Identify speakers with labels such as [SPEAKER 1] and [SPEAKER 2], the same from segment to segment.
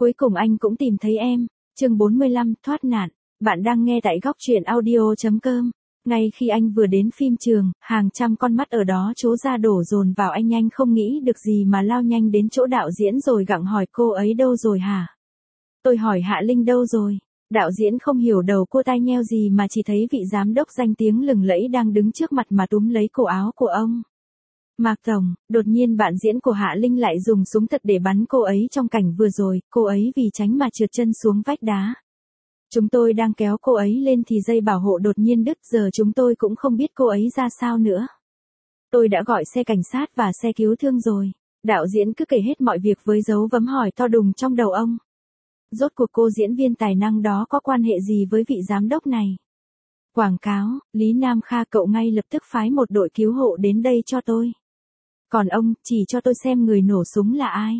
[SPEAKER 1] Cuối cùng anh cũng tìm thấy em. Chương 45, thoát nạn. Bạn đang nghe tại góc truyện audio.com. Ngay khi anh vừa đến phim trường, hàng trăm con mắt ở đó trố ra đổ dồn vào anh không nghĩ được gì mà lao nhanh đến chỗ đạo diễn rồi gặng hỏi cô ấy đâu rồi hả? Tôi hỏi Hạ Linh đâu rồi? Đạo diễn không hiểu đầu cô tai nheo gì mà chỉ thấy vị giám đốc danh tiếng lừng lẫy đang đứng trước mặt mà túm lấy cổ áo của ông. Mạc Tổng, đột nhiên bạn diễn của Hạ Linh lại dùng súng thật để bắn cô ấy trong cảnh vừa rồi, cô ấy vì tránh mà trượt chân xuống vách đá. Chúng tôi đang kéo cô ấy lên thì dây bảo hộ đột nhiên đứt, giờ chúng tôi cũng không biết cô ấy ra sao nữa. Tôi đã gọi xe cảnh sát và xe cứu thương rồi. Đạo diễn cứ kể hết mọi việc với dấu chấm hỏi to đùng trong đầu ông. Rốt cuộc cô diễn viên tài năng đó có quan hệ gì với vị giám đốc này? Quảng cáo, Lý Nam Kha cậu ngay lập tức phái một đội cứu hộ đến đây cho tôi. Còn ông, chỉ cho tôi xem người nổ súng là ai.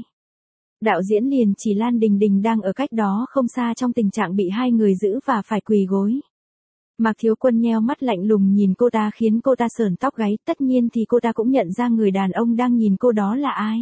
[SPEAKER 1] Đạo diễn liền chỉ Lan Đình Đình đang ở cách đó không xa trong tình trạng bị hai người giữ và phải quỳ gối. Mạc Thiếu Quân nheo mắt lạnh lùng nhìn cô ta khiến cô ta sởn tóc gáy, tất nhiên thì cô ta cũng nhận ra người đàn ông đang nhìn cô đó là ai.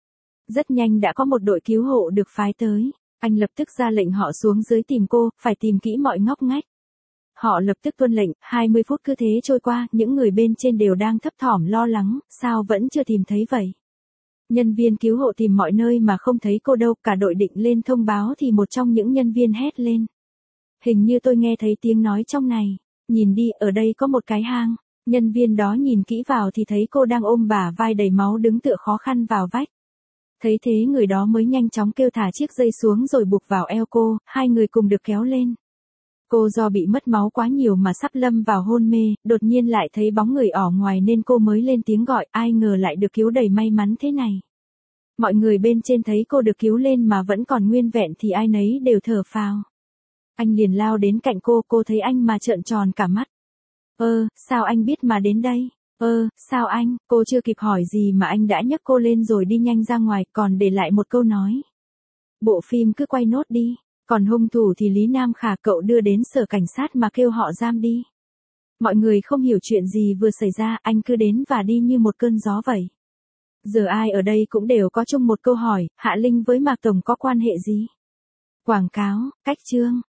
[SPEAKER 1] Rất nhanh đã có một đội cứu hộ được phái tới. Anh lập tức ra lệnh họ xuống dưới tìm cô, phải tìm kỹ mọi ngóc ngách. Họ lập tức tuân lệnh, 20 phút cứ thế trôi qua, những người bên trên đều đang thấp thỏm lo lắng, sao vẫn chưa tìm thấy vậy? Nhân viên cứu hộ tìm mọi nơi mà không thấy cô đâu, cả đội định lên thông báo thì một trong những nhân viên hét lên. Hình như tôi nghe thấy tiếng nói trong này, nhìn đi, ở đây có một cái hang. Nhân viên đó nhìn kỹ vào thì thấy cô đang ôm bả vai đầy máu đứng tựa khó khăn vào vách. Thấy thế người đó mới nhanh chóng kêu thả chiếc dây xuống rồi buộc vào eo cô, hai người cùng được kéo lên. Cô do bị mất máu quá nhiều mà sắp lâm vào hôn mê, đột nhiên lại thấy bóng người ở ngoài nên cô mới lên tiếng gọi, ai ngờ lại được cứu đầy may mắn thế này. Mọi người bên trên thấy cô được cứu lên mà vẫn còn nguyên vẹn thì ai nấy đều thở phào. Anh liền lao đến cạnh cô thấy anh mà trợn tròn cả mắt. Sao anh biết mà đến đây? Sao anh? Cô chưa kịp hỏi gì mà anh đã nhấc cô lên rồi đi nhanh ra ngoài, còn để lại một câu nói. Bộ phim cứ quay nốt đi, còn hung thủ thì Lý Nam Khả cậu đưa đến sở cảnh sát mà kêu họ giam đi. Mọi người không hiểu chuyện gì vừa xảy ra, anh cứ đến và đi như một cơn gió vậy. Giờ ai ở đây cũng đều có chung một câu hỏi, Hạ Linh với Mạc Tổng có quan hệ gì? Quảng cáo, cách chương.